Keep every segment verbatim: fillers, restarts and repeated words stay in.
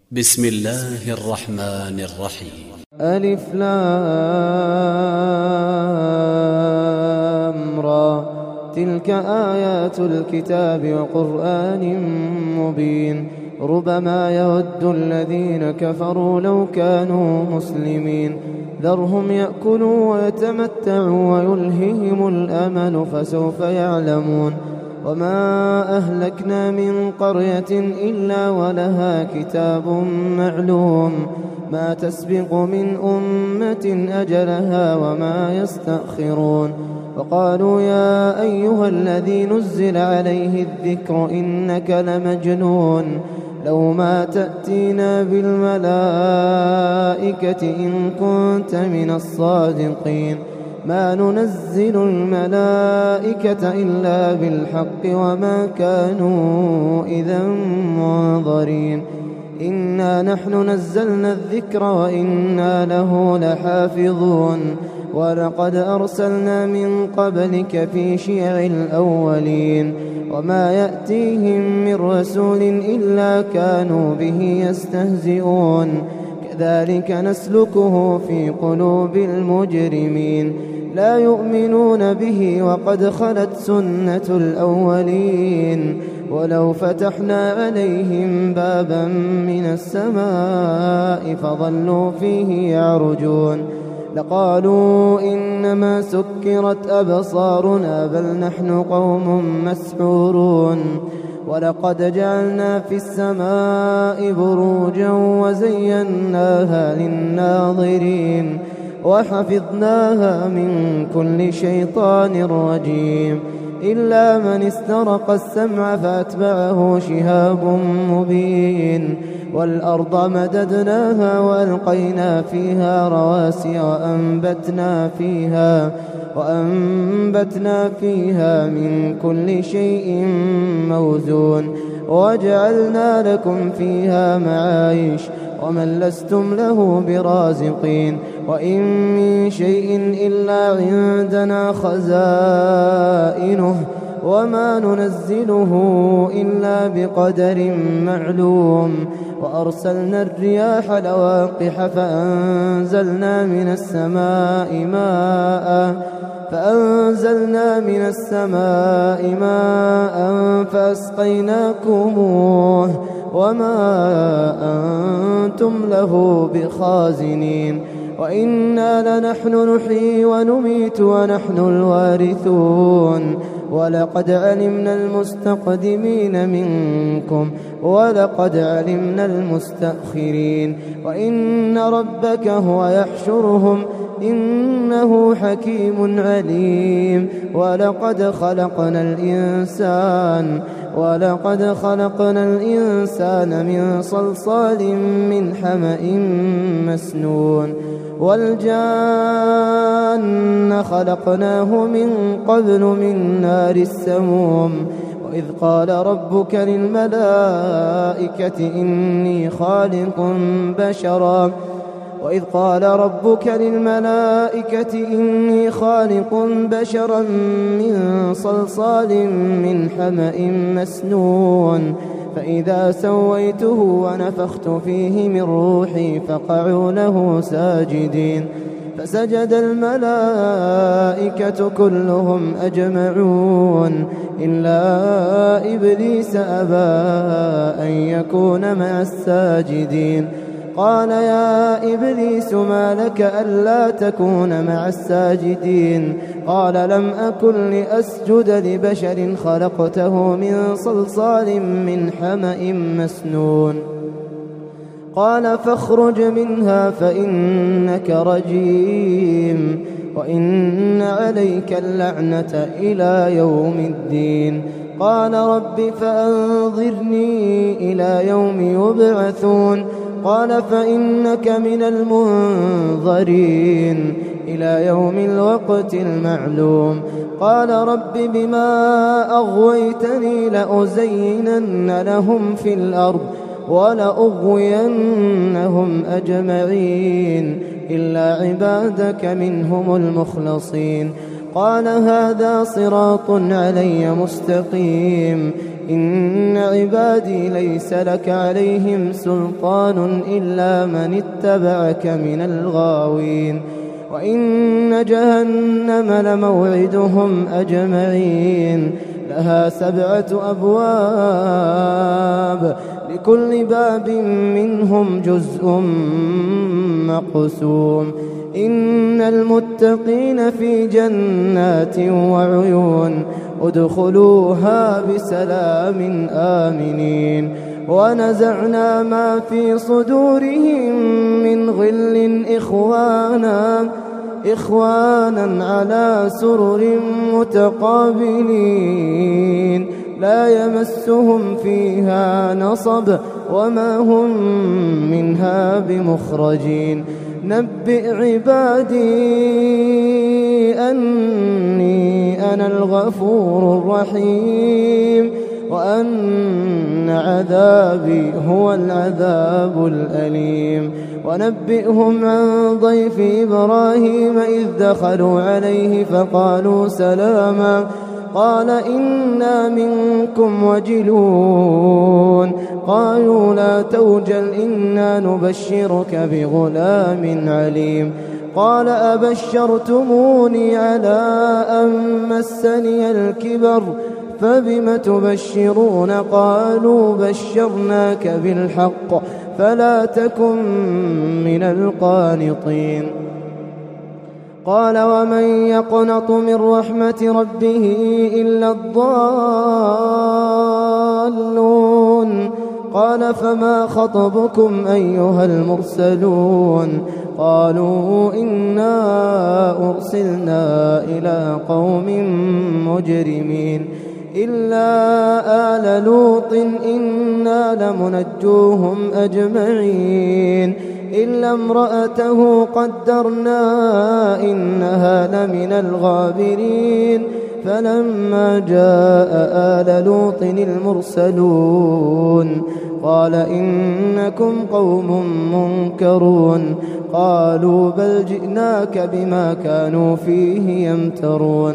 بسم الله الرحمن الرحيم. ألف لام را، تلك آيات الكتاب وقرآن مبين. ربما يود الذين كفروا لو كانوا مسلمين. ذرهم يأكلوا ويتمتعوا ويلههم الأمل فسوف يعلمون. وما أهلكنا من قرية إلا ولها كتاب معلوم، ما تسبق من أمة أجلها وما يستأخرون. وقالوا يا أيها الذي نزل عليه الذكر إنك لمجنون، لو ما تأتينا بالملائكة إن كنت من الصادقين. ما ننزل الملائكة إلا بالحق وما كانوا إذا منظرين. إنا نحن نزلنا الذكر وإنا له لحافظون. ولقد أرسلنا من قبلك في شيع الأولين، وما يأتيهم من رسول إلا كانوا به يستهزئون. كذلك نسلكه في قلوب المجرمين. لا يؤمنون به وقد خلت سنة الأولين. ولو فتحنا عليهم بابا من السماء فظلوا فيه يعرجون لقالوا إنما سكرت أبصارنا بل نحن قوم مسحورون. ولقد جعلنا في السماء بروجا وزيناها للناظرين وحفظناها من كل شيطان رجيم إلا من استرق السمع فأتبعه شهاب مبين. والأرض مددناها وألقينا فيها رواسي وأنبتنا فيها وأنبتنا فيها من كل شيء موزون. وجعلنا لكم فيها معايش ومن لستم له برازقين. وإن من شيء إلا عندنا خزائنه وما ننزله إلا بقدر معلوم. وأرسلنا الرياح لواقح فأنزلنا من السماء ماء فأنزلنا من السماء ماء فأسقيناكموه وما أنتم له بخازنين. وإنا لنحن نحيي ونميت ونحن الوارثون. ولقد علمنا المستقدمين منكم ولقد علمنا المستأخرين. وإن ربك هو يحشرهم إنه حكيم عليم. ولقد خلقنا الإنسان ولقد خلقنا الإنسان من صلصال من حمأ مسنون. والجان خلقناه من قبل من نار السموم. وإذ قال ربك للملائكة إني خالق بشرا وإذ قال ربك للملائكة إني خالق بشرا من صلصال من حمأ مسنون. فإذا سويته ونفخت فيه من روحي فقعوا له ساجدين. فسجد الملائكة كلهم أجمعون إلا إبليس أبى أن يكون مع الساجدين. قال يا إبليس ما لك ألا تكون مع الساجدين؟ قال لم أكن لأسجد لبشر خلقته من صلصال من حمأ مسنون. قال فاخرج منها فإنك رجيم وإن عليك اللعنة إلى يوم الدين. قال رب فأنظرني إلى يوم يبعثون. قال فإنك من المنظرين إلى يوم الوقت المعلوم. قال رب بما أغويتني لأزينن لهم في الأرض ولأغوينهم أجمعين إلا عبادك منهم المخلصين. قال هذا صراط علي مستقيم إن عبادي ليس لك عليهم سلطان إلا من اتبعك من الغاوين وإن جهنم لموعدهم أجمعين لها سبعة أبواب لكل باب منهم جزء مقسوم إن المتقين في جنات وعيون ادخلوها بسلام آمنين ونزعنا ما في صدورهم من غل إخوانا إخوانا على سرر متقابلين لا يمسهم فيها نصب وما هم منها بمخرجين نبئ عبادي أني أنا الغفور الرحيم وأن عذابي هو العذاب الأليم ونبئهم عن ضيف إبراهيم إذ دخلوا عليه فقالوا سلاما قال إنا منكم وجلون قالوا لا توجل إنا نبشرك بغلام عليم قال أبشرتموني على أن مسني الكبر فبم تبشرون قالوا بشرناك بالحق فلا تكن من القانطين قال ومن يقنط من رحمة ربه إلا الضالون قال فما خطبكم أيها المرسلون قالوا إنا أرسلنا إلى قوم مجرمين إلا آل لوط إنا لمنجوهم أجمعين إلا امرأته قدرنا إنها لمن الغابرين فلما جاء آل لوط المرسلون قال إنكم قوم منكرون قالوا بل جئناك بما كانوا فيه يمترون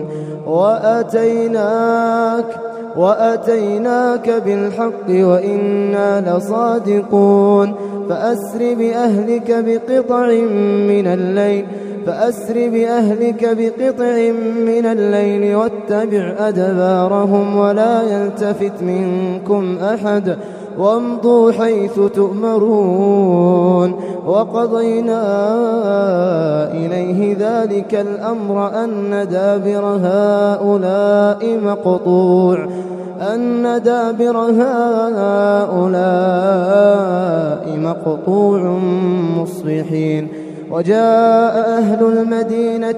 وأتيناك وأتيناك بالحق وإنا لصادقون فأسر بأهلك بقطع من الليل فأسر بأهلك بقطع من الليل واتبع أدبارهم ولا يلتفت منكم أحد وامضوا حيث تؤمرون وقضينا إليه ذلك الأمر أن دابر هؤلاء مقطوع أن دابر هؤلاء مقطوع مصبحين وجاء أهل المدينة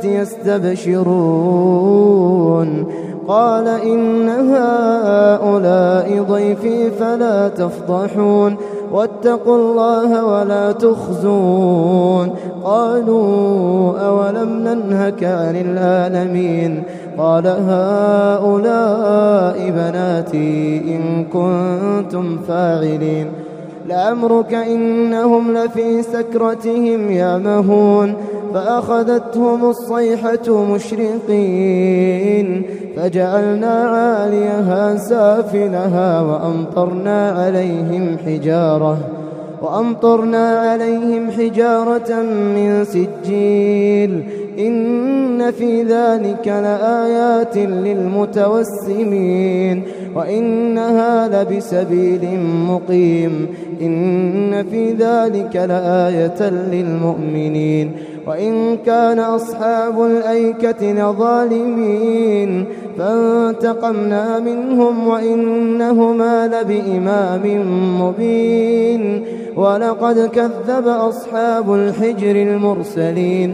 يستبشرون قال إن هؤلاء ضيفي فلا تفضحون واتقوا الله ولا تخزون قالوا أولم ننهك عن العالمين قال هؤلاء بناتي إن كنتم فاعلين لعمرك إنهم لفي سكرتهم يعمهون فأخذتهم الصيحة مشرقين فجعلنا عاليها سافلها وأمطرنا عليهم حجارة وأمطرنا عليهم حجارة من سجيل إن في ذلك لآيات للمتوسمين وإنها لبسبيل مقيم إن في ذلك لآية للمؤمنين وإن كان أصحاب الأيكة لظالمين فانتقمنا منهم وإنهما لبإمام مبين ولقد كذب أصحاب الحجر المرسلين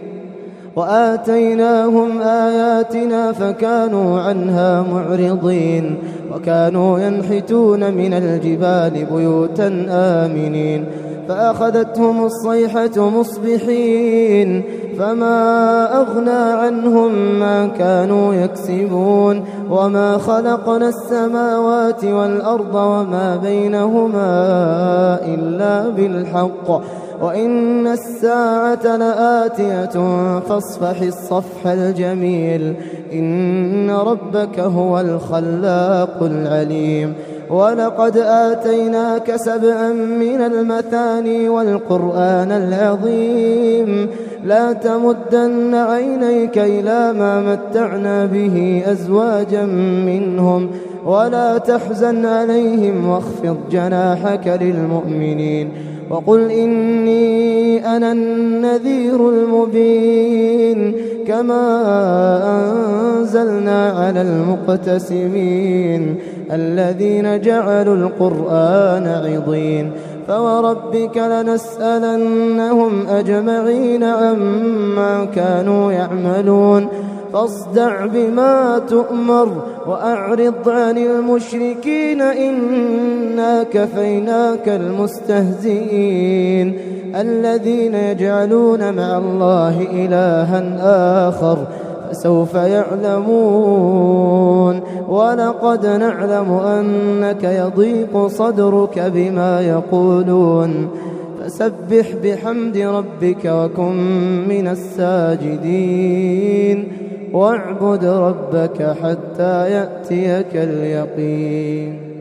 وآتيناهم آياتنا فكانوا عنها معرضين وكانوا ينحتون من الجبال بيوتا آمنين فأخذتهم الصيحة مصبحين فما أغنى عنهم ما كانوا يكسبون وما خلقنا السماوات والأرض وما بينهما إلا بالحق وإن الساعة لآتية فاصفح الصفح الجميل إن ربك هو الخلاق العليم ولقد آتيناك سبعا من المثاني والقرآن العظيم لا تمدن عينيك إلى ما متعنا به أزواجا منهم ولا تحزن عليهم واخفض جناحك للمؤمنين وقل إني أنا النذير المبين كما أنزلنا على المقتسمين الذين جعلوا القرآن عضين فوربك لنسألنهم أجمعين عما كانوا يعملون فاصدع بما تؤمر وأعرض عن المشركين إنا كفيناك المستهزئين الذين يجعلون مع الله إلها آخر فسوف يعلمون ولقد نعلم أنك يضيق صدرك بما يقولون فسبح بحمد ربك وكن من الساجدين واعبد ربك حتى يأتيك اليقين.